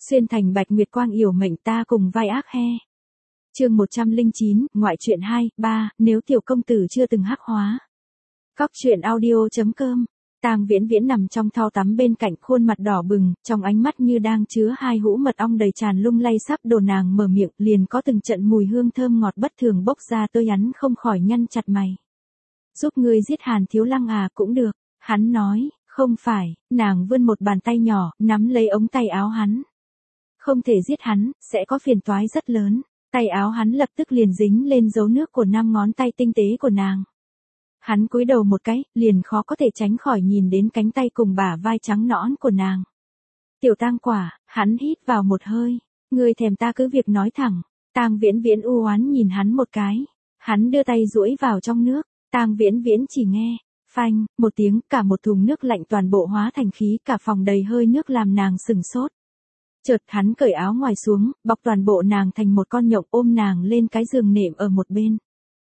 Xuyên thành bạch nguyệt quang yểu mệnh ta cùng vai ác he. Chương 109, ngoại truyện 2, 3, nếu tiểu công tử chưa từng hắc hóa. Góc truyện audio.com. Tang Viễn Viễn nằm trong thau tắm bên cạnh, khuôn mặt đỏ bừng, trong ánh mắt như đang chứa hai hũ mật ong đầy tràn lung lay, sắp đổ nàng mở miệng, liền có từng trận mùi hương thơm ngọt bất thường bốc ra, tôi hắn không khỏi nhăn chặt mày. Giúp ngươi giết Hàn Thiếu Lăng à? Cũng được, hắn nói. Không phải. Nàng vươn một bàn tay nhỏ, nắm lấy ống tay áo hắn. Không thể giết hắn, sẽ có phiền toái rất lớn. Tay áo hắn lập tức liền dính lên dấu nước của 5 ngón tay tinh tế của nàng. Hắn cúi đầu một cái, liền khó có thể tránh khỏi nhìn đến cánh tay cùng bả vai trắng nõn của nàng. Tiểu Tang Quả, hắn hít vào một hơi. Ngươi thèm ta cứ việc nói thẳng. Tang Viễn Viễn u oán nhìn hắn một cái. Hắn đưa tay duỗi vào trong nước. Tang Viễn Viễn chỉ nghe. Phanh, một tiếng, cả một thùng nước lạnh toàn bộ hóa thành khí, cả phòng đầy hơi nước làm nàng sừng sốt. Chợt hắn cởi áo ngoài xuống, bọc toàn bộ nàng thành một con nhộng, ôm nàng lên cái giường nệm ở một bên.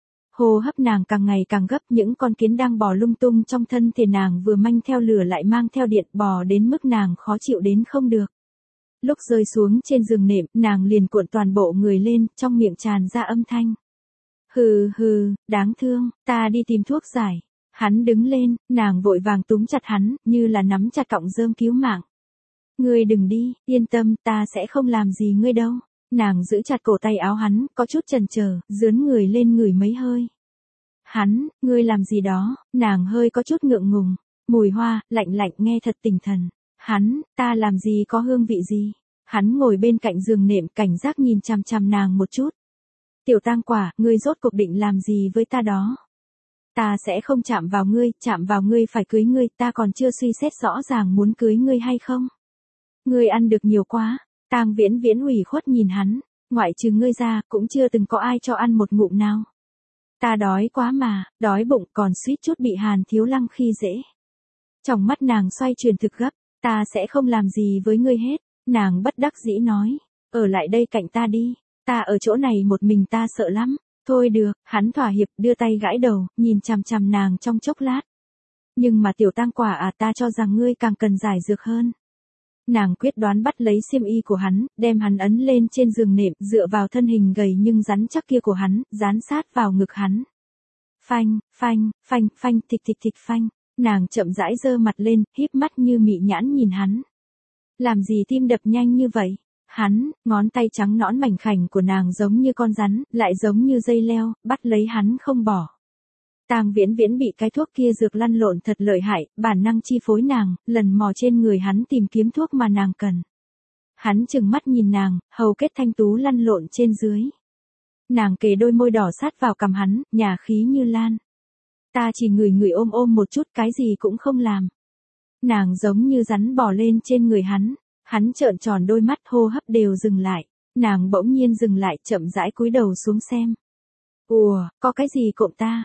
Hô hấp nàng càng ngày càng gấp, những con kiến đang bò lung tung trong thân thể nàng vừa manh theo lửa lại mang theo điện, bò đến mức nàng khó chịu đến không được. Lúc rơi xuống trên giường nệm, nàng liền cuộn toàn bộ người lên, trong miệng tràn ra âm thanh. Hừ hừ, đáng thương, ta đi tìm thuốc giải. Hắn đứng lên, nàng vội vàng túm chặt hắn, như là nắm chặt cọng rơm cứu mạng. Ngươi đừng đi, yên tâm, ta sẽ không làm gì ngươi đâu. Nàng giữ chặt cổ tay áo hắn, có chút chần chờ, dướn người lên ngửi mấy hơi. Hắn, ngươi làm gì đó? Nàng hơi có chút ngượng ngùng. Mùi hoa, lạnh lạnh nghe thật tỉnh thần. Hắn, ta làm gì có hương vị gì? Hắn ngồi bên cạnh giường nệm, cảnh giác nhìn chằm chằm nàng một chút. Tiểu Tang Quả, ngươi rốt cuộc định làm gì với ta đó? Ta sẽ không chạm vào ngươi phải cưới ngươi, ta còn chưa suy xét rõ ràng muốn cưới ngươi hay không. Ngươi ăn được nhiều quá. Tang Viễn Viễn ủy khuất nhìn hắn, ngoại trừ ngươi ra, cũng chưa từng có ai cho ăn một ngụm nào. Ta đói quá mà, đói bụng, còn suýt chút bị Hàn Thiếu Lăng khi dễ. Trong mắt nàng xoay chuyển thực gấp, ta sẽ không làm gì với ngươi hết. Nàng bất đắc dĩ nói, ở lại đây cạnh ta đi, ta ở chỗ này một mình ta sợ lắm. Thôi được, hắn thỏa hiệp, đưa tay gãi đầu, nhìn chằm chằm nàng trong chốc lát. Nhưng mà Tiểu Tang Quả à, ta cho rằng ngươi càng cần giải dược hơn. Nàng quyết đoán bắt lấy xiêm y của hắn, đem hắn ấn lên trên giường nệm, dựa vào thân hình gầy nhưng rắn chắc kia của hắn, dán sát vào ngực hắn. Phanh, phanh, phanh, phanh, thịch thịch thịch phanh. Nàng chậm rãi giơ mặt lên, híp mắt như mị nhãn nhìn hắn. Làm gì tim đập nhanh như vậy? Hắn, ngón tay trắng nõn mảnh khảnh của nàng giống như con rắn, lại giống như dây leo, bắt lấy hắn không bỏ. Tang Viễn Viễn bị cái thuốc kia dược lăn lộn thật lợi hại, bản năng chi phối nàng, lần mò trên người hắn tìm kiếm thuốc mà nàng cần. Hắn trừng mắt nhìn nàng, hầu kết thanh tú lăn lộn trên dưới. Nàng kề đôi môi đỏ sát vào cằm hắn, nhả khí như lan. Ta chỉ ngửi ôm một chút, cái gì cũng không làm. Nàng giống như rắn bò lên trên người hắn. Hắn trợn tròn đôi mắt, hô hấp đều dừng lại. Nàng bỗng nhiên dừng lại, chậm rãi cúi đầu xuống xem. Ùa, có cái gì cộm ta?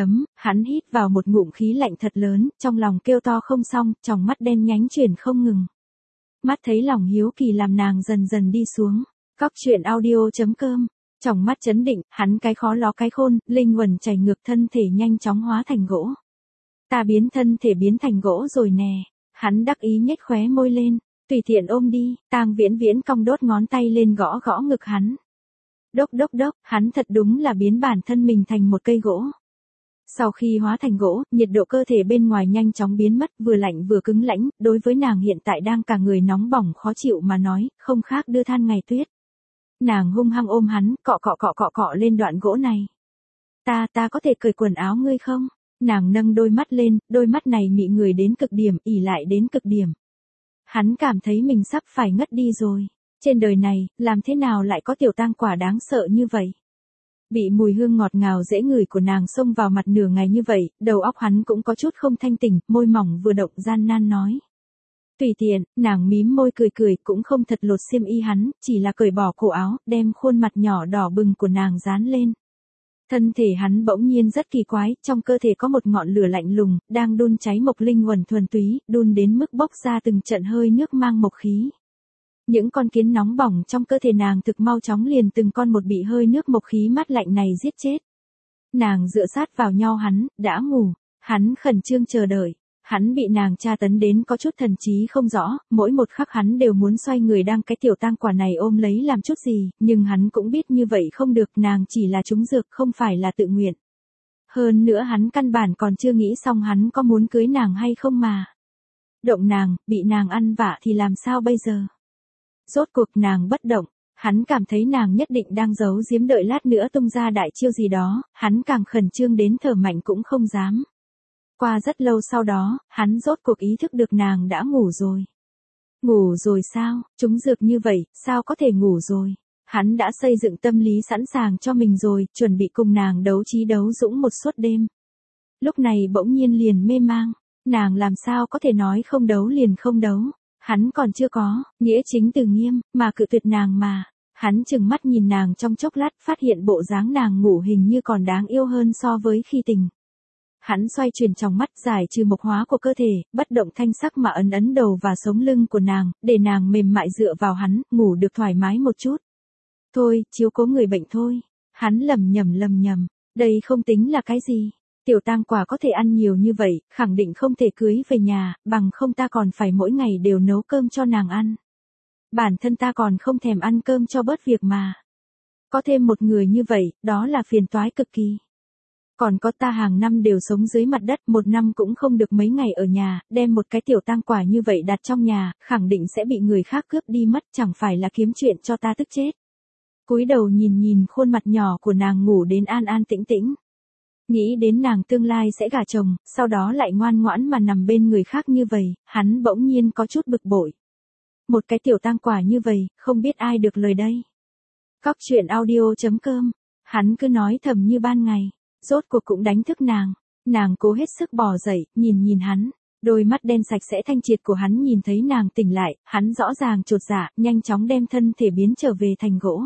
Hắn hít vào một ngụm khí lạnh thật lớn, trong lòng kêu to không xong, tròng mắt đen nhánh chuyển không ngừng. Mắt thấy lòng hiếu kỳ làm nàng dần dần đi xuống. Góc truyện audio.com. Trong mắt chấn định, hắn cái khó ló cái khôn, linh quần chảy ngược, thân thể nhanh chóng hóa thành gỗ. Ta biến thân thể biến thành gỗ rồi nè. Hắn đắc ý nhếch khóe môi lên. Tùy tiện ôm đi. Tang Viễn Viễn cong đốt ngón tay lên gõ gõ ngực hắn. Đốc đốc đốc, hắn thật đúng là biến bản thân mình thành một cây gỗ. Sau khi hóa thành gỗ, nhiệt độ cơ thể bên ngoài nhanh chóng biến mất, vừa lạnh vừa cứng lãnh, đối với nàng hiện tại đang cả người nóng bỏng khó chịu mà nói, không khác đưa than ngày tuyết. Nàng hung hăng ôm hắn, cọ lên đoạn gỗ này. Ta có thể cởi quần áo ngươi không? Nàng nâng đôi mắt lên, đôi mắt này mị người đến cực điểm, ỉ lại đến cực điểm. Hắn cảm thấy mình sắp phải ngất đi rồi. Trên đời này, làm thế nào lại có Tiểu Tang Quả đáng sợ như vậy? Bị mùi hương ngọt ngào dễ ngửi của nàng xông vào mặt nửa ngày như vậy, đầu óc hắn cũng có chút không thanh tỉnh, môi mỏng vừa động gian nan nói. Tùy tiện, nàng mím môi cười cũng không thật lột xiêm y hắn, chỉ là cởi bỏ cổ áo, đem khuôn mặt nhỏ đỏ bừng của nàng dán lên. Thân thể hắn bỗng nhiên rất kỳ quái, trong cơ thể có một ngọn lửa lạnh lùng, đang đun cháy mộc linh quần thuần túy, đun đến mức bốc ra từng trận hơi nước mang mộc khí. Những con kiến nóng bỏng trong cơ thể nàng thực mau chóng liền từng con một bị hơi nước mộc khí mát lạnh này giết chết. Nàng dựa sát vào nhau hắn, đã ngủ, hắn khẩn trương chờ đợi. Hắn bị nàng tra tấn đến có chút thần trí không rõ, mỗi một khắc hắn đều muốn xoay người đang cái tiểu tang quả này ôm lấy làm chút gì, nhưng hắn cũng biết như vậy không được, nàng chỉ là trúng dược không phải là tự nguyện. Hơn nữa hắn căn bản còn chưa nghĩ xong hắn có muốn cưới nàng hay không mà. Động nàng, bị nàng ăn vạ thì làm sao bây giờ? Rốt cuộc nàng bất động, hắn cảm thấy nàng nhất định đang giấu giếm đợi lát nữa tung ra đại chiêu gì đó, hắn càng khẩn trương đến thở mạnh cũng không dám. Qua rất lâu sau đó, hắn rốt cuộc ý thức được nàng đã ngủ rồi. Ngủ rồi sao, trúng dược như vậy, sao có thể ngủ rồi? Hắn đã xây dựng tâm lý sẵn sàng cho mình rồi, chuẩn bị cùng nàng đấu trí đấu dũng một suốt đêm. Lúc này bỗng nhiên liền mê mang, nàng làm sao có thể nói không đấu liền không đấu. Hắn còn chưa có, nghĩa chính từ nghiêm, mà cự tuyệt nàng mà. Hắn chừng mắt nhìn nàng trong chốc lát phát hiện bộ dáng nàng ngủ hình như còn đáng yêu hơn so với khi tình. Hắn xoay chuyển trong mắt giải trừ mộc hóa của cơ thể, bất động thanh sắc mà ấn ấn đầu và sống lưng của nàng, để nàng mềm mại dựa vào hắn, ngủ được thoải mái một chút. Thôi, chiếu cố người bệnh thôi. Hắn lầm nhầm, đây không tính là cái gì. Tiểu tang quả có thể ăn nhiều như vậy, khẳng định không thể cưới về nhà, bằng không ta còn phải mỗi ngày đều nấu cơm cho nàng ăn. Bản thân ta còn không thèm ăn cơm cho bớt việc mà. Có thêm một người như vậy, đó là phiền toái cực kỳ. Còn có ta hàng năm đều sống dưới mặt đất, một năm cũng không được mấy ngày ở nhà, đem một cái tiểu tang quả như vậy đặt trong nhà, khẳng định sẽ bị người khác cướp đi mất, chẳng phải là kiếm chuyện cho ta tức chết. Cúi đầu nhìn khuôn mặt nhỏ của nàng ngủ đến an an tĩnh tĩnh. Nghĩ đến nàng tương lai sẽ gả chồng, sau đó lại ngoan ngoãn mà nằm bên người khác như vậy, hắn bỗng nhiên có chút bực bội. Một cái tiểu tang quả như vậy, không biết ai được lời đây. Cóc truyện audio.com, hắn cứ nói thầm như ban ngày, rốt cuộc cũng đánh thức nàng. Nàng cố hết sức bò dậy, nhìn hắn. Đôi mắt đen sạch sẽ thanh triệt của hắn nhìn thấy nàng tỉnh lại, hắn rõ ràng chột dạ, nhanh chóng đem thân thể biến trở về thành gỗ.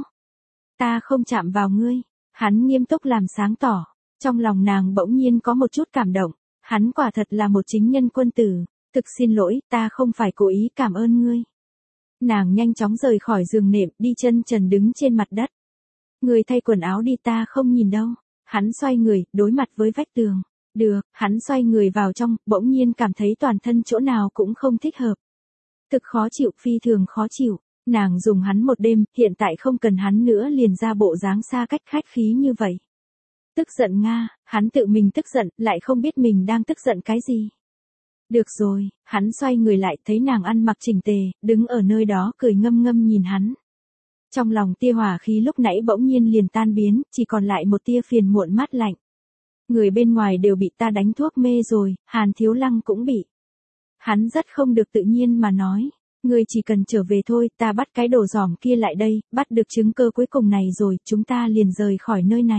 Ta không chạm vào ngươi. Hắn nghiêm túc làm sáng tỏ. Trong lòng nàng bỗng nhiên có một chút cảm động. Hắn quả thật là một chính nhân quân tử. Thực xin lỗi, ta không phải cố ý, cảm ơn ngươi. Nàng nhanh chóng rời khỏi giường nệm, đi chân trần đứng trên mặt đất. Ngươi thay quần áo đi, ta không nhìn đâu. Hắn xoay người, đối mặt với vách tường. Được, hắn xoay người vào trong, bỗng nhiên cảm thấy toàn thân chỗ nào cũng không thích hợp. Thực khó chịu, phi thường khó chịu. Nàng dùng hắn một đêm, hiện tại không cần hắn nữa liền ra bộ dáng xa cách khách khí như vậy. Tức giận Nga, hắn tự mình tức giận, lại không biết mình đang tức giận cái gì. Được rồi, hắn xoay người lại thấy nàng ăn mặc chỉnh tề, đứng ở nơi đó cười ngâm ngâm nhìn hắn. Trong lòng tia hỏa khí lúc nãy bỗng nhiên liền tan biến, chỉ còn lại một tia phiền muộn mát lạnh. Người bên ngoài đều bị ta đánh thuốc mê rồi, Hàn Thiếu Lăng cũng bị. Hắn rất không được tự nhiên mà nói. Ngươi chỉ cần trở về thôi, ta bắt cái đồ giỏm kia lại đây, bắt được chứng cơ cuối cùng này rồi, chúng ta liền rời khỏi nơi này.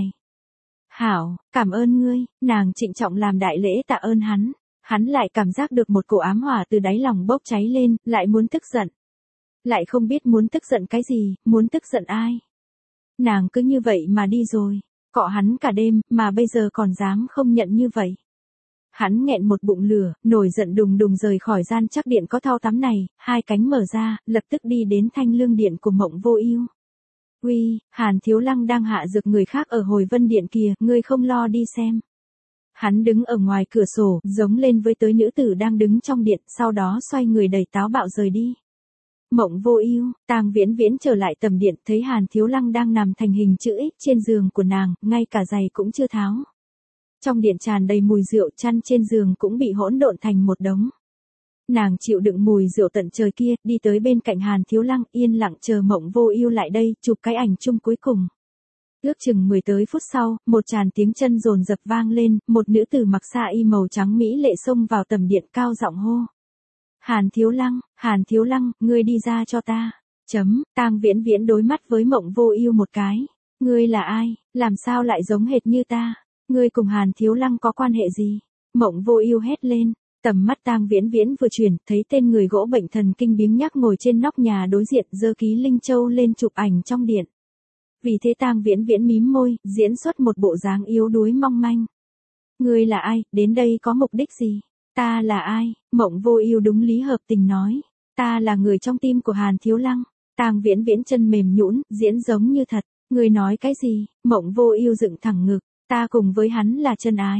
Hảo, cảm ơn ngươi, nàng trịnh trọng làm đại lễ tạ ơn hắn. Hắn lại cảm giác được một cổ ám hỏa từ đáy lòng bốc cháy lên, lại muốn tức giận. Lại không biết muốn tức giận cái gì, muốn tức giận ai. Nàng cứ như vậy mà đi rồi, cọ hắn cả đêm, mà bây giờ còn dám không nhận như vậy. Hắn nghẹn một bụng lửa, nổi giận đùng đùng rời khỏi gian chắc điện có thau tắm này, hai cánh mở ra, lập tức đi đến thanh lương điện của Mộng Vô Ưu. Uy, Hàn Thiếu Lăng đang hạ dược người khác ở Hồi Vân Điện kìa, ngươi không lo đi xem. Hắn đứng ở ngoài cửa sổ, giống lên với tới nữ tử đang đứng trong điện, sau đó xoay người đầy táo bạo rời đi. Mộng Vô Ưu, Tang Viễn Viễn trở lại tầm điện, thấy Hàn Thiếu Lăng đang nằm thành hình chữ X trên giường của nàng, ngay cả giày cũng chưa tháo. Trong điện tràn đầy mùi rượu, chăn trên giường cũng bị hỗn độn thành một đống. Nàng chịu đựng mùi rượu tận trời kia, đi tới bên cạnh Hàn Thiếu Lăng, yên lặng chờ Mộng Vô Ưu lại đây, chụp cái ảnh chung cuối cùng. Ước chừng 10 tới phút sau, một tràng tiếng chân dồn dập vang lên, một nữ tử mặc sa y màu trắng mỹ lệ xông vào tầm điện cao giọng hô. Hàn Thiếu Lăng, ngươi đi ra cho ta. Tang Viễn Viễn đối mắt với Mộng Vô Ưu một cái. Ngươi là ai, làm sao lại giống hệt như ta? Ngươi cùng Hàn Thiếu Lăng có quan hệ gì? Mộng Vô Ưu hét lên. Tầm mắt Tang Viễn Viễn vừa chuyển, thấy tên người gỗ bệnh thần kinh biếng nhác ngồi trên nóc nhà đối diện, giơ ký linh châu lên chụp ảnh trong điện. Vì thế Tang Viễn Viễn mím môi, diễn xuất một bộ dáng yếu đuối mong manh. Ngươi là ai, đến đây có mục đích gì? Ta là ai? Mộng Vô Ưu đúng lý hợp tình nói. Ta là người trong tim của Hàn Thiếu Lăng. Tang Viễn Viễn chân mềm nhũn, diễn giống như thật. Ngươi nói cái gì? Mộng Vô Ưu dựng thẳng ngực. Ta cùng với hắn là chân ái.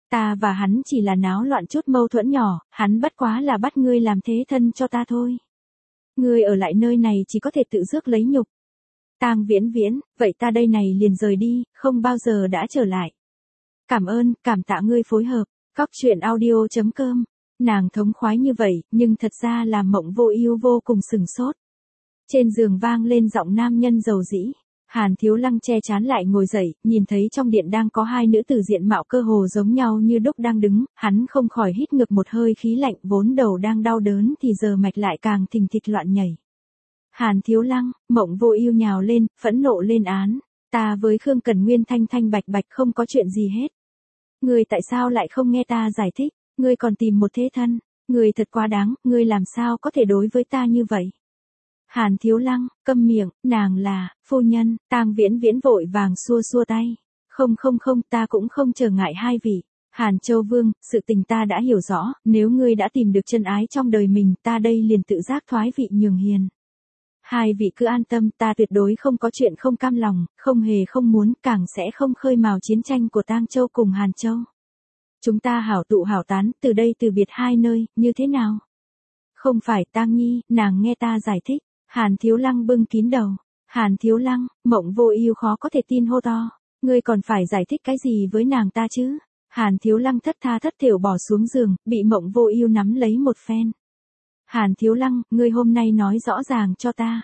Ta và hắn chỉ là náo loạn chút mâu thuẫn nhỏ, hắn bất quá là bắt ngươi làm thế thân cho ta thôi. Ngươi ở lại nơi này chỉ có thể tự rước lấy nhục. Tang Viễn Viễn, vậy ta đây này liền rời đi, không bao giờ đã trở lại. Cảm ơn, cảm tạ ngươi phối hợp. Cóc truyện audio.com. Nàng thống khoái như vậy, nhưng thật ra là Mộng Vô Ưu vô cùng sừng sốt. Trên giường vang lên giọng nam nhân dầu dĩ. Hàn Thiếu Lăng che trán lại ngồi dậy, nhìn thấy trong điện đang có hai nữ tử diện mạo cơ hồ giống nhau như đúc đang đứng, hắn không khỏi hít ngược một hơi khí lạnh, vốn đầu đang đau đớn thì giờ mạch lại càng thình thịch loạn nhảy. Hàn Thiếu Lăng, Mộng Vô Ưu nhào lên, phẫn nộ lên án, ta với Khương Cẩn Nguyên thanh thanh bạch bạch không có chuyện gì hết. Ngươi tại sao lại không nghe ta giải thích, ngươi còn tìm một thế thân, ngươi thật quá đáng, ngươi làm sao có thể đối với ta như vậy. Hàn Thiếu Lăng, câm miệng, nàng là, phu nhân, Tang Viễn Viễn vội vàng xua xua tay. Không, ta cũng không trở ngại hai vị. Hàn Châu Vương, sự tình ta đã hiểu rõ, nếu ngươi đã tìm được chân ái trong đời mình, ta đây liền tự giác thoái vị nhường hiền. Hai vị cứ an tâm, ta tuyệt đối không có chuyện không cam lòng, không hề không muốn, càng sẽ không khơi mào chiến tranh của Tang Châu cùng Hàn Châu. Chúng ta hảo tụ hảo tán, từ đây từ biệt hai nơi, như thế nào? Không phải Tang Nhi, nàng nghe ta giải thích. Hàn Thiếu Lăng bưng kín đầu. Hàn Thiếu Lăng, Mộng Vô Ưu khó có thể tin hô to. Ngươi còn phải giải thích cái gì với nàng ta chứ? Hàn Thiếu Lăng thất tha thất thểu bỏ xuống giường, bị Mộng Vô Ưu nắm lấy một phen. Hàn Thiếu Lăng, ngươi hôm nay nói rõ ràng cho ta.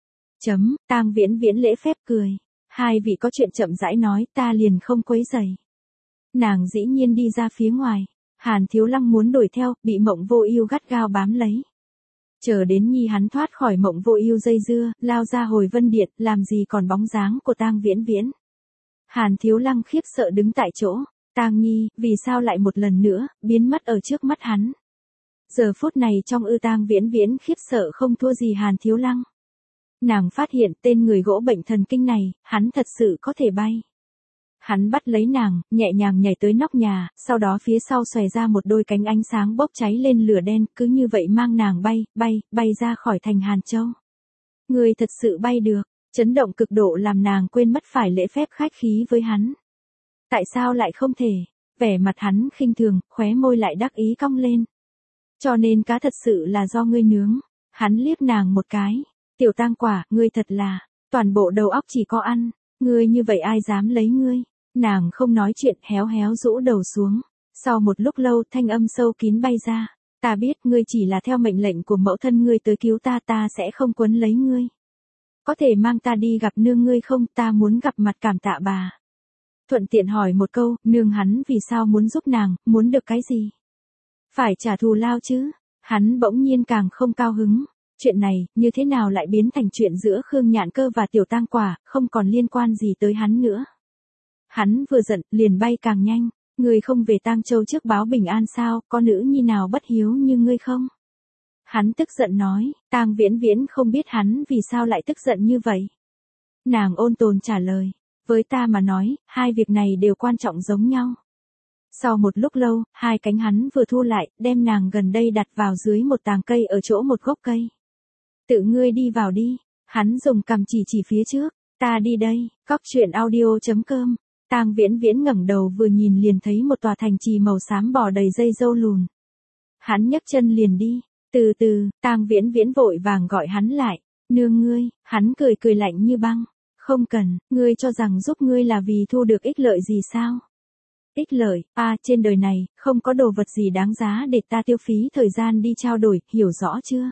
Tang Viễn Viễn lễ phép cười. Hai vị có chuyện chậm rãi nói, ta liền không quấy rầy. Nàng dĩ nhiên đi ra phía ngoài. Hàn Thiếu Lăng muốn đuổi theo, bị Mộng Vô Ưu gắt gao bám lấy. Chờ đến nhi hắn thoát khỏi Mộng Vô Ưu dây dưa, lao ra hồi Vân Điện, làm gì còn bóng dáng của Tang Viễn Viễn. Hàn Thiếu Lăng khiếp sợ đứng tại chỗ, Tang Nhi, vì sao lại một lần nữa, biến mất ở trước mắt hắn. Giờ phút này trong Tang Viễn Viễn khiếp sợ không thua gì Hàn Thiếu Lăng. Nàng phát hiện tên người gỗ bệnh thần kinh này, hắn thật sự có thể bay. Hắn bắt lấy nàng, nhẹ nhàng nhảy tới nóc nhà, sau đó phía sau xòe ra một đôi cánh ánh sáng bốc cháy lên lửa đen, cứ như vậy mang nàng bay ra khỏi thành Hàn Châu. Người thật sự bay được, chấn động cực độ làm nàng quên mất phải lễ phép khách khí với hắn. Tại sao lại không thể? Vẻ mặt hắn khinh thường, khóe môi lại đắc ý cong lên. Cho nên cá thật sự là do ngươi nướng. Hắn liếc nàng một cái. Tiểu Tang Quả, ngươi thật là, toàn bộ đầu óc chỉ có ăn. Ngươi như vậy ai dám lấy ngươi? Nàng không nói chuyện, héo héo rũ đầu xuống. Sau một lúc lâu thanh âm sâu kín bay ra. Ta biết ngươi chỉ là theo mệnh lệnh của mẫu thân ngươi tới cứu ta, ta sẽ không quấn lấy ngươi. Có thể mang ta đi gặp nương ngươi không, ta muốn gặp mặt cảm tạ bà. Thuận tiện hỏi một câu, nương hắn vì sao muốn giúp nàng, muốn được cái gì? Phải trả thù lao chứ? Hắn bỗng nhiên càng không cao hứng. Chuyện này, như thế nào lại biến thành chuyện giữa Khương Nhạn Cơ và Tiểu Tang Quả, không còn liên quan gì tới hắn nữa. Hắn vừa giận, liền bay càng nhanh. Ngươi không về Tang Châu trước báo bình an sao, có nữ nhi nào bất hiếu như ngươi không? Hắn tức giận nói, Tang Viễn Viễn không biết hắn vì sao lại tức giận như vậy. Nàng ôn tồn trả lời, với ta mà nói, hai việc này đều quan trọng giống nhau. Sau một lúc lâu, hai cánh hắn vừa thu lại, đem nàng gần đây đặt vào dưới một tàng cây ở chỗ một gốc cây. Tự ngươi đi vào đi. Hắn dùng cằm chỉ phía trước. Ta đi đây. Cóc truyện audio.com. Tang Viễn Viễn ngẩng đầu vừa nhìn liền thấy một tòa thành trì màu xám bò đầy dây dâu lùn. Hắn nhấc chân liền đi. Từ từ, Tang Viễn Viễn vội vàng gọi hắn lại. Nương ngươi. Hắn cười lạnh như băng. Không cần, ngươi cho rằng giúp ngươi là vì thu được ích lợi gì sao? Ích lợi, trên đời này, không có đồ vật gì đáng giá để ta tiêu phí thời gian đi trao đổi, hiểu rõ chưa?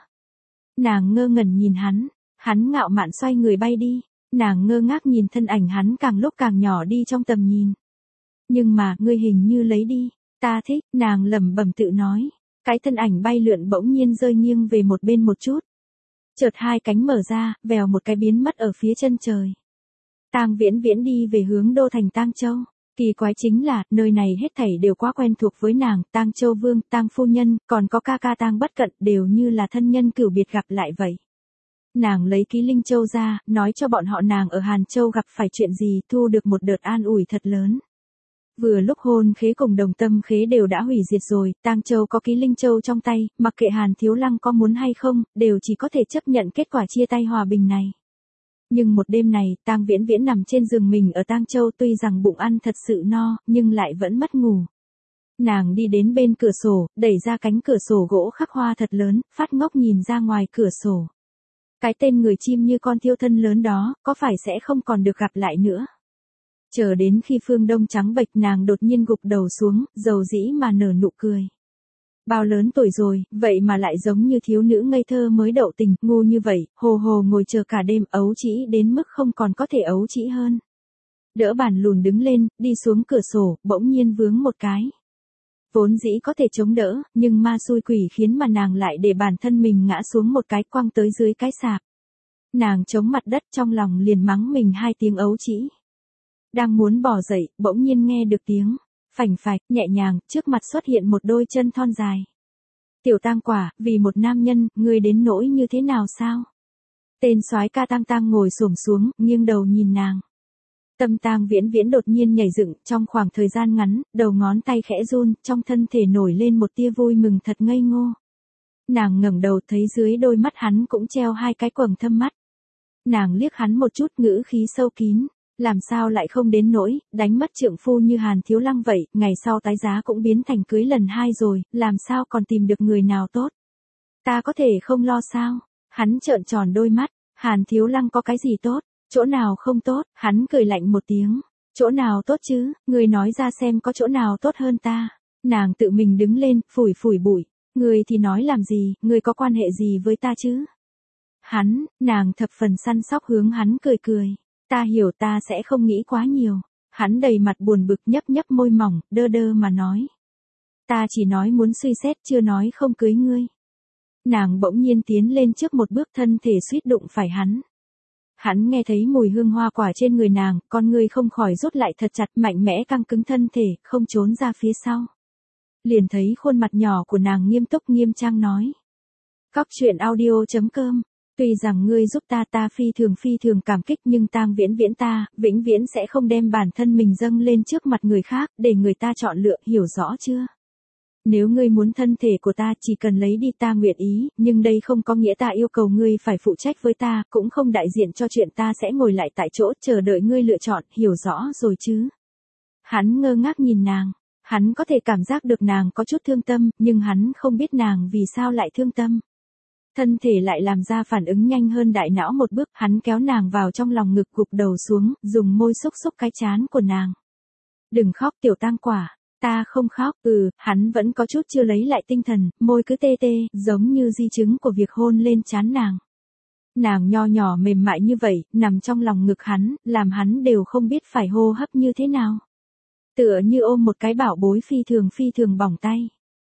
Nàng ngơ ngẩn nhìn hắn ngạo mạn xoay người bay đi, nàng ngơ ngác nhìn thân ảnh hắn càng lúc càng nhỏ đi trong tầm nhìn. Nhưng mà, ngươi hình như lấy đi, ta thích, nàng lẩm bẩm tự nói, cái thân ảnh bay lượn bỗng nhiên rơi nghiêng về một bên một chút. Chợt hai cánh mở ra, vèo một cái biến mất ở phía chân trời. Tang Viễn Viễn đi về hướng đô thành Tang Châu. Kỳ quái chính là, nơi này hết thảy đều quá quen thuộc với nàng, Tang Châu Vương, Tang Phu Nhân, còn có ca ca Tang Bất Cận đều như là thân nhân cửu biệt gặp lại vậy. Nàng lấy ký Linh Châu ra, nói cho bọn họ nàng ở Hàn Châu gặp phải chuyện gì, thu được một đợt an ủi thật lớn. Vừa lúc hôn khế cùng đồng tâm khế đều đã hủy diệt rồi, Tang Châu có ký Linh Châu trong tay, mặc kệ Hàn Thiếu Lăng có muốn hay không, đều chỉ có thể chấp nhận kết quả chia tay hòa bình này. Nhưng một đêm này, Tang Viễn Viễn nằm trên giường mình ở Tang Châu tuy rằng bụng ăn thật sự no, nhưng lại vẫn mất ngủ. Nàng đi đến bên cửa sổ, đẩy ra cánh cửa sổ gỗ khắc hoa thật lớn, phát ngốc nhìn ra ngoài cửa sổ. Cái tên người chim như con thiêu thân lớn đó, có phải sẽ không còn được gặp lại nữa? Chờ đến khi phương đông trắng bệch nàng đột nhiên gục đầu xuống, dầu dĩ mà nở nụ cười. Bao lớn tuổi rồi, vậy mà lại giống như thiếu nữ ngây thơ mới đậu tình, ngu như vậy, hồ hồ ngồi chờ cả đêm, ấu trĩ đến mức không còn có thể ấu trĩ hơn. Đỡ bàn lùn đứng lên, đi xuống cửa sổ, bỗng nhiên vướng một cái. Vốn dĩ có thể chống đỡ, nhưng ma xui quỷ khiến mà nàng lại để bản thân mình ngã xuống một cái quăng tới dưới cái sạp. Nàng chống mặt đất trong lòng liền mắng mình 2 tiếng ấu trĩ. Đang muốn bò dậy, bỗng nhiên nghe được tiếng phành phạch, nhẹ nhàng, trước mặt xuất hiện một đôi chân thon dài. Tiểu Tang Quả, vì một nam nhân, ngươi đến nỗi như thế nào sao? Tên soái ca Tang Tang ngồi xổm xuống, nghiêng đầu nhìn nàng. Tâm Tang Viễn Viễn đột nhiên nhảy dựng, trong khoảng thời gian ngắn, đầu ngón tay khẽ run, trong thân thể nổi lên một tia vui mừng thật ngây ngô. Nàng ngẩng đầu thấy dưới đôi mắt hắn cũng treo 2 cái quầng thâm mắt. Nàng liếc hắn một chút, ngữ khí sâu kín. Làm sao lại không đến nỗi, đánh mất trượng phu như Hàn Thiếu Lăng vậy, ngày sau tái giá cũng biến thành cưới lần 2 rồi, làm sao còn tìm được người nào tốt. Ta có thể không lo sao? Hắn trợn tròn đôi mắt, Hàn Thiếu Lăng có cái gì tốt, chỗ nào không tốt, hắn cười lạnh một tiếng. Chỗ nào tốt chứ, người nói ra xem có chỗ nào tốt hơn ta. Nàng tự mình đứng lên, phủi phủi bụi, người thì nói làm gì, người có quan hệ gì với ta chứ? Nàng thập phần săn sóc hướng hắn cười cười. Ta hiểu, ta sẽ không nghĩ quá nhiều. Hắn đầy mặt buồn bực nhấp nhấp môi mỏng, đơ đơ mà nói. Ta chỉ nói muốn suy xét, chưa nói không cưới ngươi. Nàng bỗng nhiên tiến lên trước một bước, thân thể suýt đụng phải hắn. Hắn nghe thấy mùi hương hoa quả trên người nàng, con ngươi không khỏi rút lại thật chặt, mạnh mẽ căng cứng thân thể, không trốn ra phía sau. Liền thấy khuôn mặt nhỏ của nàng nghiêm túc nghiêm trang nói. Cóc truyện audio.com. Tuy rằng ngươi giúp ta phi thường cảm kích, nhưng Tang Viễn Viễn ta, vĩnh viễn sẽ không đem bản thân mình dâng lên trước mặt người khác, để người ta chọn lựa, hiểu rõ chưa? Nếu ngươi muốn thân thể của ta, chỉ cần lấy đi, ta nguyện ý, nhưng đây không có nghĩa ta yêu cầu ngươi phải phụ trách với ta, cũng không đại diện cho chuyện ta sẽ ngồi lại tại chỗ, chờ đợi ngươi lựa chọn, hiểu rõ rồi chứ? Hắn ngơ ngác nhìn nàng, hắn có thể cảm giác được nàng có chút thương tâm, nhưng hắn không biết nàng vì sao lại thương tâm. Thân thể lại làm ra phản ứng nhanh hơn đại não một bước, hắn kéo nàng vào trong lòng ngực, gục đầu xuống, dùng môi xúc xúc cái trán của nàng. Đừng khóc Tiểu Tang Quả, ta không khóc, hắn vẫn có chút chưa lấy lại tinh thần, môi cứ tê tê, giống như di chứng của việc hôn lên trán nàng. Nàng nho nhỏ mềm mại như vậy, nằm trong lòng ngực hắn, làm hắn đều không biết phải hô hấp như thế nào. Tựa như ôm một cái bảo bối phi thường bỏng tay.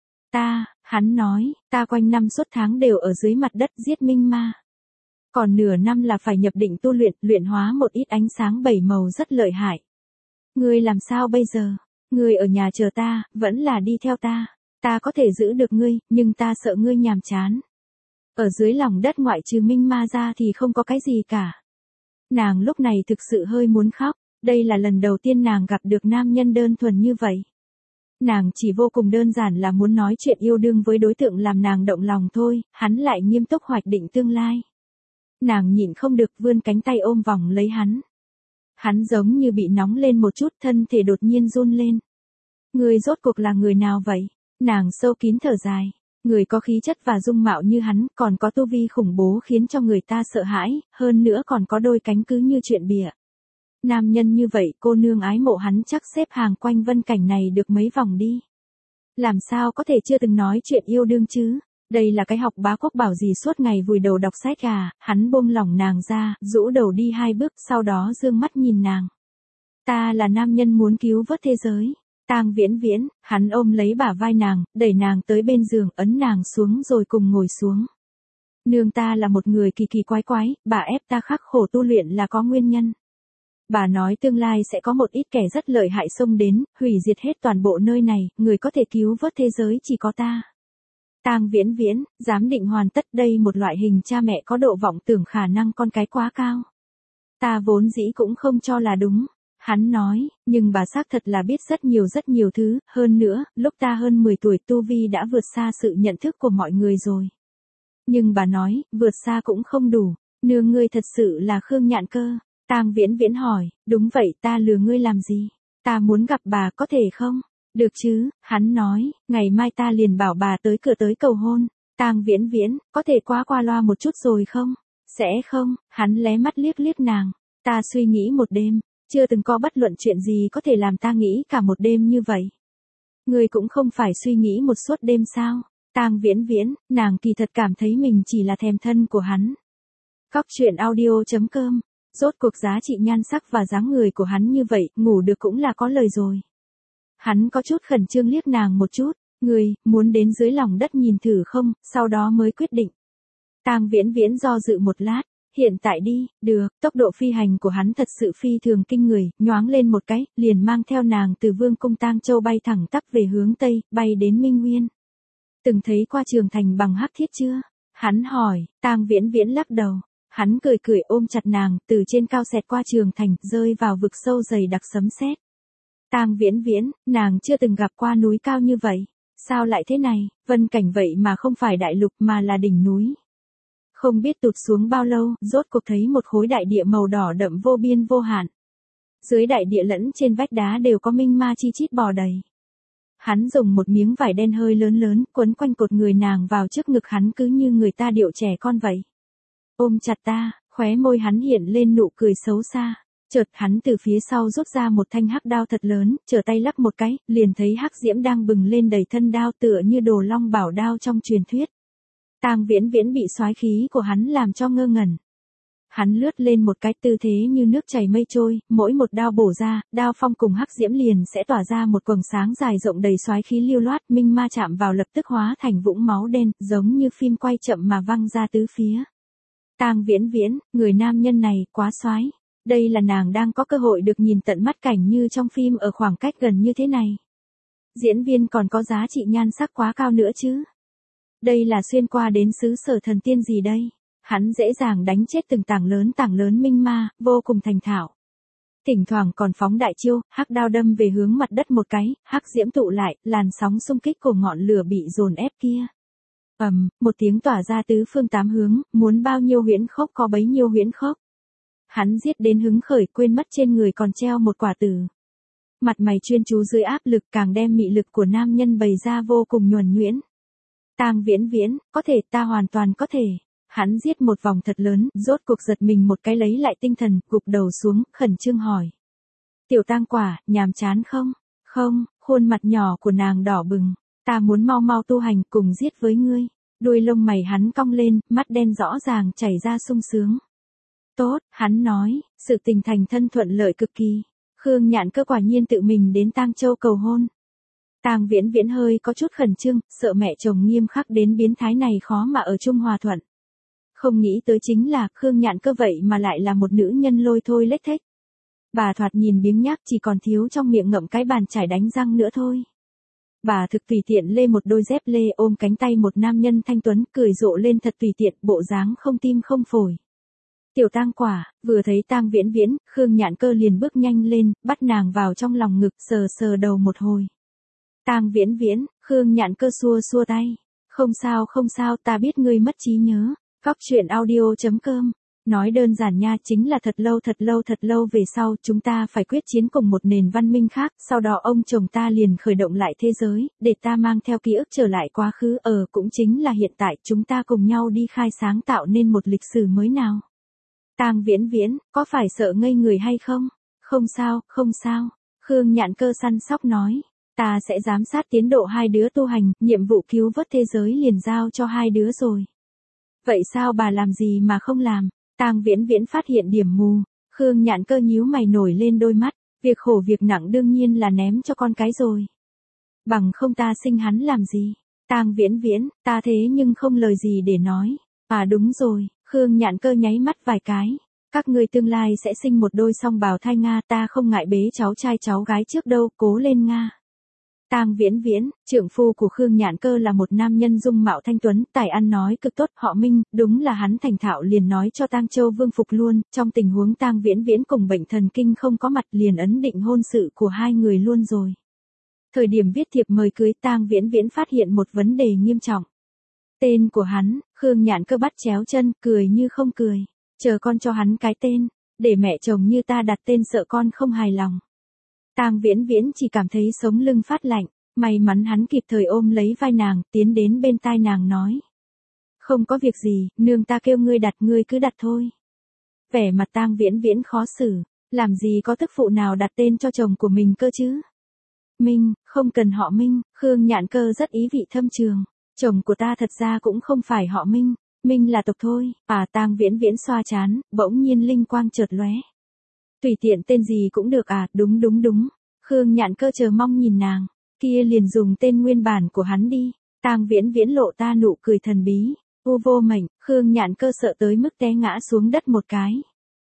Hắn nói, ta quanh năm suốt tháng đều ở dưới mặt đất giết minh ma. Còn nửa năm là phải nhập định tu luyện, luyện hóa một ít ánh sáng 7 màu rất lợi hại. Ngươi làm sao bây giờ? Ngươi ở nhà chờ ta, vẫn là đi theo ta. Ta có thể giữ được ngươi, nhưng ta sợ ngươi nhàm chán. Ở dưới lòng đất ngoại trừ minh ma ra thì không có cái gì cả. Nàng lúc này thực sự hơi muốn khóc, đây là lần đầu tiên nàng gặp được nam nhân đơn thuần như vậy. Nàng chỉ vô cùng đơn giản là muốn nói chuyện yêu đương với đối tượng làm nàng động lòng thôi, hắn lại nghiêm túc hoạch định tương lai. Nàng nhịn không được vươn cánh tay ôm vòng lấy hắn. Hắn giống như bị nóng lên một chút, thân thể đột nhiên run lên. Người rốt cuộc là người nào vậy? Nàng sâu kín thở dài. Người có khí chất và dung mạo như hắn, còn có tu vi khủng bố khiến cho người ta sợ hãi, hơn nữa còn có đôi cánh cứ như chuyện bịa. Nam nhân như vậy, cô nương ái mộ hắn chắc xếp hàng quanh Vân Cảnh này được mấy vòng đi. Làm sao có thể chưa từng nói chuyện yêu đương chứ? Đây là cái học bá quốc bảo gì suốt ngày vùi đầu đọc sách à? Hắn buông lỏng nàng ra, rũ đầu đi 2 bước, sau đó dương mắt nhìn nàng. Ta là nam nhân muốn cứu vớt thế giới. Tang Viễn Viễn, hắn ôm lấy bả vai nàng, đẩy nàng tới bên giường, ấn nàng xuống rồi cùng ngồi xuống. Nương ta là một người kỳ quái, bà ép ta khắc khổ tu luyện là có nguyên nhân. Bà nói tương lai sẽ có một ít kẻ rất lợi hại xông đến, hủy diệt hết toàn bộ nơi này, người có thể cứu vớt thế giới chỉ có ta. Tang Viễn Viễn, giám định hoàn tất, đây một loại hình cha mẹ có độ vọng tưởng khả năng con cái quá cao. Ta vốn dĩ cũng không cho là đúng. Hắn nói, nhưng bà xác thật là biết rất nhiều thứ, hơn nữa, lúc ta hơn 10 tuổi tu vi đã vượt xa sự nhận thức của mọi người rồi. Nhưng bà nói, vượt xa cũng không đủ, nương ngươi thật sự là Khương Nhạn Cơ. Tang Viễn Viễn hỏi, đúng vậy, ta lừa ngươi làm gì? Ta muốn gặp bà có thể không? Được chứ, hắn nói, ngày mai ta liền bảo bà tới cửa tới cầu hôn. Tang Viễn Viễn, có thể qua loa một chút rồi không? Sẽ không, hắn lé mắt liếc liếc nàng. Ta suy nghĩ một đêm, chưa từng có bất luận chuyện gì có thể làm ta nghĩ cả một đêm như vậy. Ngươi cũng không phải suy nghĩ một suốt đêm sao? Tang Viễn Viễn, nàng kỳ thật cảm thấy mình chỉ là thèm thân của hắn. Cóc truyện audio.com. Rốt cuộc giá trị nhan sắc và dáng người của hắn như vậy, ngủ được cũng là có lời rồi. Hắn có chút khẩn trương liếc nàng một chút, ngươi, muốn đến dưới lòng đất nhìn thử không, sau đó mới quyết định. Tang Viễn Viễn do dự một lát, hiện tại đi, được, tốc độ phi hành của hắn thật sự phi thường kinh người, nhoáng lên một cái, liền mang theo nàng từ Vương cung Tang Châu bay thẳng tắp về hướng Tây, bay đến Minh Nguyên. Từng thấy qua trường thành bằng hắc thiết chưa? Hắn hỏi, Tang Viễn Viễn lắc đầu. Hắn cười cười ôm chặt nàng, từ trên cao xẹt qua trường thành, rơi vào vực sâu dày đặc sấm sét. Tang Viễn Viễn, nàng chưa từng gặp qua núi cao như vậy. Sao lại thế này, vân cảnh vậy mà không phải đại lục mà là đỉnh núi. Không biết tụt xuống bao lâu, rốt cuộc thấy một khối đại địa màu đỏ đậm vô biên vô hạn. Dưới đại địa lẫn trên vách đá đều có minh ma chi chít bò đầy. Hắn dùng một miếng vải đen hơi lớn lớn, quấn quanh cột người nàng vào trước ngực hắn cứ như người ta điệu trẻ con vậy. Ôm chặt ta, khóe môi hắn hiện lên nụ cười xấu xa. Chợt hắn từ phía sau rút ra một thanh hắc đao thật lớn, trở tay lắc một cái, liền thấy hắc diễm đang bừng lên đầy thân đao tựa như đồ long bảo đao trong truyền thuyết. Tang Viễn Viễn bị soái khí của hắn làm cho ngơ ngẩn. Hắn lướt lên một cái tư thế như nước chảy mây trôi, mỗi một đao bổ ra, đao phong cùng hắc diễm liền sẽ tỏa ra một quầng sáng dài rộng đầy soái khí lưu loát, minh ma chạm vào lập tức hóa thành vũng máu đen, giống như phim quay chậm mà văng ra tứ phía. Tang Viễn Viễn, người nam nhân này quá soái. Đây là nàng đang có cơ hội được nhìn tận mắt cảnh như trong phim ở khoảng cách gần như thế này. Diễn viên còn có giá trị nhan sắc quá cao nữa chứ. Đây là xuyên qua đến xứ sở thần tiên gì đây? Hắn dễ dàng đánh chết từng tảng lớn minh ma, vô cùng thành thạo. Thỉnh thoảng còn phóng đại chiêu, hắc đao đâm về hướng mặt đất một cái, hắc diễm tụ lại, làn sóng xung kích của ngọn lửa bị dồn ép kia. Một tiếng tỏa ra tứ phương tám hướng, muốn bao nhiêu huyễn khốc có bấy nhiêu huyễn khốc. Hắn giết đến hứng khởi quên mất trên người còn treo một quả tử. Mặt mày chuyên chú dưới áp lực càng đem mị lực của nam nhân bày ra vô cùng nhuần nhuyễn. Tang Viễn Viễn, có thể, ta hoàn toàn có thể. Hắn giết một vòng thật lớn, rốt cuộc giật mình một cái lấy lại tinh thần, gục đầu xuống, khẩn trương hỏi. Tiểu Tang Quả, nhàm chán không? Không, khuôn mặt nhỏ của nàng đỏ bừng. Ta muốn mau mau tu hành cùng giết với ngươi. Đuôi lông mày hắn cong lên, mắt đen rõ ràng chảy ra sung sướng. Tốt, hắn nói, sự tình thành thân thuận lợi cực kỳ. Khương Nhạn Cơ quả nhiên tự mình đến Tang Châu cầu hôn. Tang Viễn Viễn hơi có chút khẩn trương, sợ mẹ chồng nghiêm khắc đến biến thái này khó mà ở chung hòa thuận. Không nghĩ tới chính là Khương Nhạn Cơ vậy mà lại là một nữ nhân lôi thôi lếch thếch. Bà thoạt nhìn biếng nhác chỉ còn thiếu trong miệng ngậm cái bàn chải đánh răng nữa thôi. Bà thực tùy tiện lê một đôi dép lê ôm cánh tay một nam nhân thanh tuấn cười rộ lên thật tùy tiện bộ dáng không tim không phổi. Tiểu Tang Quả, vừa thấy Tang Viễn Viễn, Khương Nhạn Cơ liền bước nhanh lên, bắt nàng vào trong lòng ngực sờ sờ đầu một hồi. Tang Viễn Viễn, Khương Nhạn Cơ xua xua tay. Không sao, ta biết ngươi mất trí nhớ. Cóc truyện audio.com. Nói đơn giản nha chính là thật lâu về sau chúng ta phải quyết chiến cùng một nền văn minh khác, sau đó ông chồng ta liền khởi động lại thế giới, để ta mang theo ký ức trở lại quá khứ, cũng chính là hiện tại chúng ta cùng nhau đi khai sáng tạo nên một lịch sử mới nào. Tang Viễn Viễn, có phải sợ ngây người hay không? Không sao. Khương Nhạn Cơ săn sóc nói. Ta sẽ giám sát tiến độ hai đứa tu hành, nhiệm vụ cứu vớt thế giới liền giao cho hai đứa rồi. Vậy sao bà làm gì mà không làm? Tang Viễn Viễn phát hiện điểm mù. Khương Nhạn Cơ nhíu mày nổi lên đôi mắt. Việc khổ việc nặng đương nhiên là ném cho con cái rồi. Bằng không ta sinh hắn làm gì? Tang Viễn Viễn, ta thế nhưng không lời gì để nói. À đúng rồi, Khương Nhạn Cơ nháy mắt vài cái. Các ngươi tương lai sẽ sinh một đôi song bào thai Nga, ta không ngại bế cháu trai cháu gái trước đâu, cố lên Nga. Tang Viễn Viễn, trưởng phu của Khương Nhạn Cơ là một nam nhân dung mạo thanh tuấn, tài ăn nói cực tốt, họ Minh, đúng là hắn thành thạo liền nói cho Tang Châu Vương phục luôn, trong tình huống Tang Viễn Viễn cùng bệnh thần kinh không có mặt liền ấn định hôn sự của hai người luôn rồi. Thời điểm viết thiệp mời cưới Tang Viễn Viễn phát hiện một vấn đề nghiêm trọng. Tên của hắn, Khương Nhạn Cơ bắt chéo chân, cười như không cười. Chờ con cho hắn cái tên, để mẹ chồng như ta đặt tên sợ con không hài lòng. Tang Viễn Viễn chỉ cảm thấy sống lưng phát lạnh, may mắn hắn kịp thời ôm lấy vai nàng, tiến đến bên tai nàng nói. Không có việc gì, nương ta kêu ngươi đặt ngươi cứ đặt thôi. Vẻ mặt Tang Viễn Viễn khó xử, làm gì có tức phụ nào đặt tên cho chồng của mình cơ chứ. Minh, không cần họ Minh, Khương Nhạn Cơ rất ý vị thâm trường. Chồng của ta thật ra cũng không phải họ Minh, Minh là tộc thôi. Tang Viễn Viễn xoa chán, bỗng nhiên linh quang chợt lóe. Tùy tiện tên gì cũng được đúng đúng đúng. Khương Nhạn Cơ chờ mong nhìn nàng, kia liền dùng tên nguyên bản của hắn đi. Tang Viễn Viễn lộ ta nụ cười thần bí. U Vô Mệnh, Khương Nhạn Cơ sợ tới mức té ngã xuống đất một cái.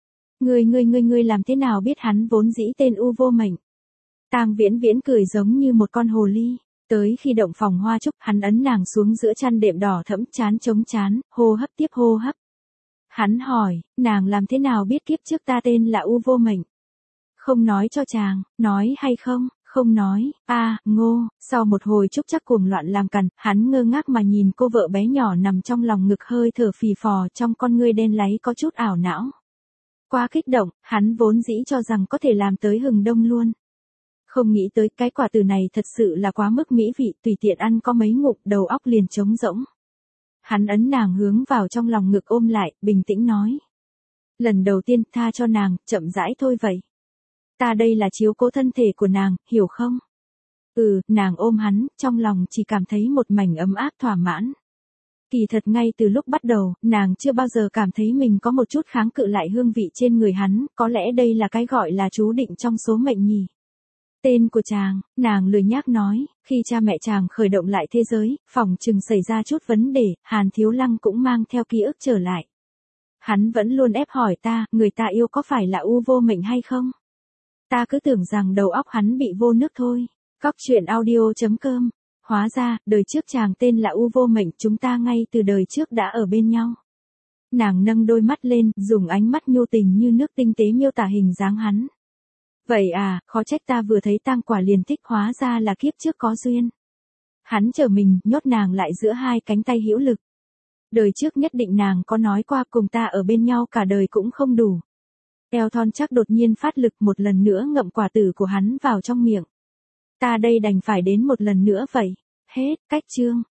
Ngươi làm thế nào biết hắn vốn dĩ tên U Vô Mệnh? Tang Viễn Viễn cười giống như một con hồ ly. Tới khi động phòng hoa trúc, hắn ấn nàng xuống giữa chăn đệm đỏ thẫm, chán chống chán, hô hấp tiếp hô hấp. Hắn hỏi, nàng làm thế nào biết kiếp trước ta tên là U Vô Mệnh? Không nói cho chàng, nói hay không? Không nói. Ngô. Sau một hồi trúc chắc cuồng loạn làm cằn, hắn ngơ ngác mà nhìn cô vợ bé nhỏ nằm trong lòng ngực hơi thở phì phò, trong con ngươi đen láy có chút ảo não. Quá kích động, hắn vốn dĩ cho rằng có thể làm tới hừng đông luôn. Không nghĩ tới cái quả từ này thật sự là quá mức mỹ vị, tùy tiện ăn có mấy ngụm đầu óc liền trống rỗng. Hắn ấn nàng hướng vào trong lòng ngực ôm lại, bình tĩnh nói. Lần đầu tiên tha cho nàng, chậm rãi thôi vậy. Ta đây là chiếu cố thân thể của nàng, hiểu không? Nàng ôm hắn, trong lòng chỉ cảm thấy một mảnh ấm áp thỏa mãn. Kỳ thật ngay từ lúc bắt đầu, nàng chưa bao giờ cảm thấy mình có một chút kháng cự lại hương vị trên người hắn, có lẽ đây là cái gọi là chú định trong số mệnh nhỉ. Tên của chàng, nàng lười nhác nói, khi cha mẹ chàng khởi động lại thế giới, phỏng chừng xảy ra chút vấn đề, Hàn Thiếu Lăng cũng mang theo ký ức trở lại. Hắn vẫn luôn ép hỏi ta, người ta yêu có phải là U Vô Mệnh hay không? Ta cứ tưởng rằng đầu óc hắn bị vô nước thôi. Cóc truyện audio.com. Hóa ra, đời trước chàng tên là U Vô Mệnh, chúng ta ngay từ đời trước đã ở bên nhau. Nàng nâng đôi mắt lên, dùng ánh mắt nhu tình như nước tinh tế miêu tả hình dáng hắn. Vậy khó trách ta vừa thấy tang quả liền thích, hóa ra là kiếp trước có duyên. Hắn trở mình, nhốt nàng lại giữa hai cánh tay hữu lực. Đời trước nhất định nàng có nói qua cùng ta ở bên nhau cả đời cũng không đủ. Eo thon chắc đột nhiên phát lực, một lần nữa ngậm quả tử của hắn vào trong miệng. Ta đây đành phải đến một lần nữa vậy. Hết, cách chương.